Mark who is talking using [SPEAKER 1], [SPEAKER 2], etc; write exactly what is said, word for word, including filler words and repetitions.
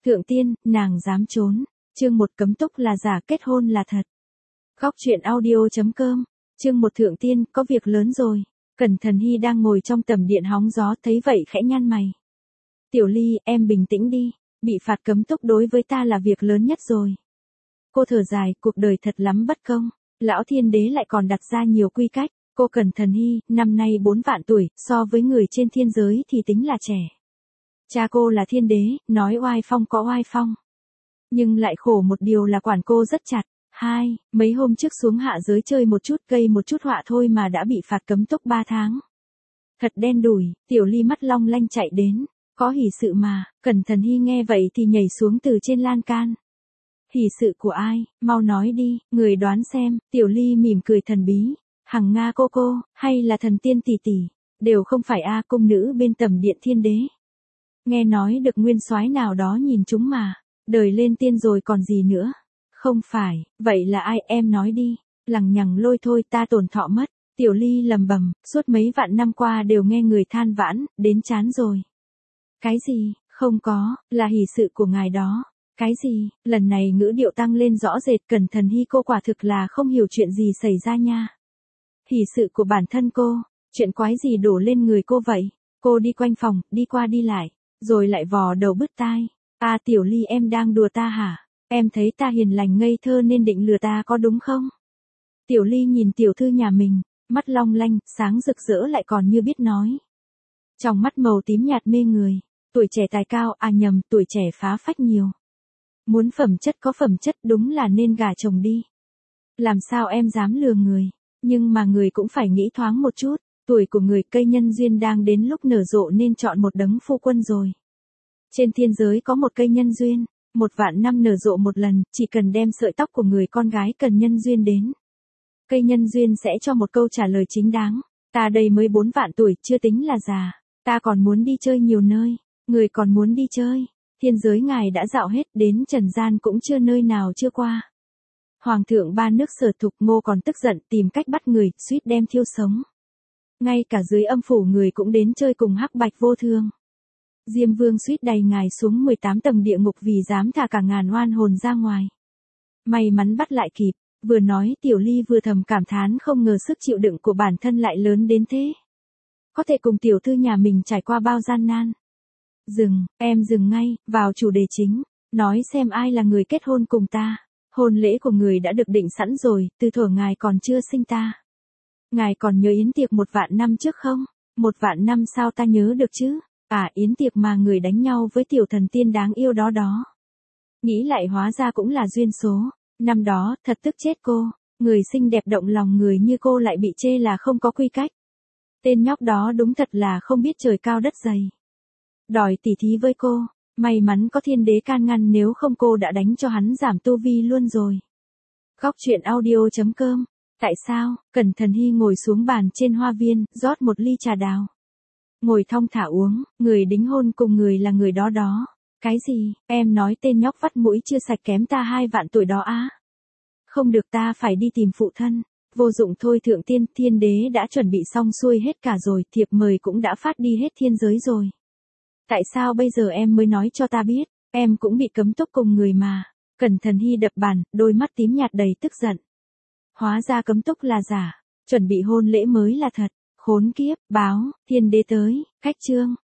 [SPEAKER 1] Thượng tiên, nàng dám trốn. Chương một cấm túc là giả, kết hôn là thật. Góc truyện audio.com. Chương một thượng tiên, có việc lớn rồi. Cẩn Thần Hy đang ngồi trong tầm điện hóng gió, thấy vậy khẽ nhăn mày. Tiểu Ly, em bình tĩnh đi, bị phạt cấm túc đối với ta là việc lớn nhất rồi. Cô thở dài, cuộc đời thật lắm bất công, lão thiên đế lại còn đặt ra nhiều quy cách. Cô Cẩn Thần Hy, năm nay bốn vạn tuổi, so với người trên thiên giới thì tính là trẻ. Cha cô là thiên đế, nói oai phong có oai phong. Nhưng lại khổ một điều là quản cô rất chặt. Hai, mấy hôm trước xuống hạ giới chơi một chút, gây một chút họa thôi mà đã bị phạt cấm túc ba tháng. Thật đen đủi, Tiểu Ly mắt long lanh chạy đến. Có hỷ sự mà. Cẩn Thần Hy nghe vậy thì nhảy xuống từ trên lan can. Hỷ sự của ai, mau nói đi, người đoán xem. Tiểu Ly mỉm cười thần bí. Hằng Nga cô cô, hay là thần tiên tỷ tỷ, đều không phải a, cung nữ bên tầm điện thiên đế. Nghe nói được nguyên soái nào đó nhìn chúng mà, đời lên tiên rồi còn gì nữa. Không phải, vậy là ai, em nói đi. Lằng nhằng lôi thôi, ta tổn thọ mất. Tiểu Ly lầm bầm, suốt mấy vạn năm qua đều nghe người than vãn, đến chán rồi. Cái gì, không có, là hỷ sự của ngài đó. Cái gì, lần này ngữ điệu tăng lên rõ rệt. Cẩn Thần Hy cô quả thực là không hiểu chuyện gì xảy ra nha. Hỷ sự của bản thân cô, chuyện quái gì đổ lên người cô vậy? Cô đi quanh phòng, đi qua đi lại, rồi lại vò đầu bứt tai. À Tiểu Ly, em đang đùa ta hả? Em thấy ta hiền lành ngây thơ nên định lừa ta có đúng không? Tiểu Ly nhìn tiểu thư nhà mình, mắt long lanh, sáng rực rỡ lại còn như biết nói. Trong mắt màu tím nhạt mê người, tuổi trẻ tài cao, à nhầm, tuổi trẻ phá phách nhiều. Muốn phẩm chất có phẩm chất, đúng là nên gả chồng đi. Làm sao em dám lừa người? Nhưng mà người cũng phải nghĩ thoáng một chút, tuổi của người, cây nhân duyên đang đến lúc nở rộ nên chọn một đấng phu quân rồi. Trên thiên giới có một cây nhân duyên, một vạn năm nở rộ một lần, chỉ cần đem sợi tóc của người con gái cần nhân duyên đến. Cây nhân duyên sẽ cho một câu trả lời chính đáng, ta đây mới bốn vạn tuổi, chưa tính là già, ta còn muốn đi chơi nhiều nơi, người còn muốn đi chơi, thiên giới ngài đã dạo hết, đến trần gian cũng chưa nơi nào chưa qua. Hoàng thượng ba nước Sở Thục Ngô còn tức giận tìm cách bắt người, suýt đem thiêu sống. Ngay cả dưới âm phủ người cũng đến chơi cùng Hắc Bạch Vô Thương. Diêm Vương suýt đày ngài xuống mười tám tầng địa ngục vì dám thả cả ngàn oan hồn ra ngoài. May mắn bắt lại kịp, vừa nói Tiểu Ly vừa thầm cảm thán không ngờ sức chịu đựng của bản thân lại lớn đến thế. Có thể cùng tiểu thư nhà mình trải qua bao gian nan. Dừng, em dừng ngay, vào chủ đề chính, nói xem ai là người kết hôn cùng ta. Hôn lễ của người đã được định sẵn rồi, từ thuở ngài còn chưa sinh ta. Ngài còn nhớ yến tiệc một vạn năm trước không? Một vạn năm sao ta nhớ được chứ? À, yến tiệc mà người đánh nhau với tiểu thần tiên đáng yêu đó đó. Nghĩ lại hóa ra cũng là duyên số. Năm đó, thật tức chết cô. Người xinh đẹp động lòng người như cô lại bị chê là không có quy cách. Tên nhóc đó đúng thật là không biết trời cao đất dày. Đòi tỉ thí với cô. May mắn có thiên đế can ngăn, nếu không cô đã đánh cho hắn giảm tu vi luôn rồi. Góc truyện audio.com. Tại sao? Cẩn Thần Hy ngồi xuống bàn trên hoa viên, rót một ly trà đào. Ngồi thong thả uống, người đính hôn cùng người là người đó đó. Cái gì? Em nói tên nhóc vắt mũi chưa sạch kém ta hai vạn tuổi đó á? Không được, ta phải đi tìm phụ thân. Vô dụng thôi thượng tiên, thiên đế đã chuẩn bị xong xuôi hết cả rồi, thiệp mời cũng đã phát đi hết thiên giới rồi. Tại sao bây giờ em mới nói cho ta biết, em cũng bị cấm túc cùng người mà. Cẩn Thần Hy đập bàn, đôi mắt tím nhạt đầy tức giận. Hóa ra cấm túc là giả, chuẩn bị hôn lễ mới là thật. Khốn kiếp, báo, thiên đế tới, cách chương.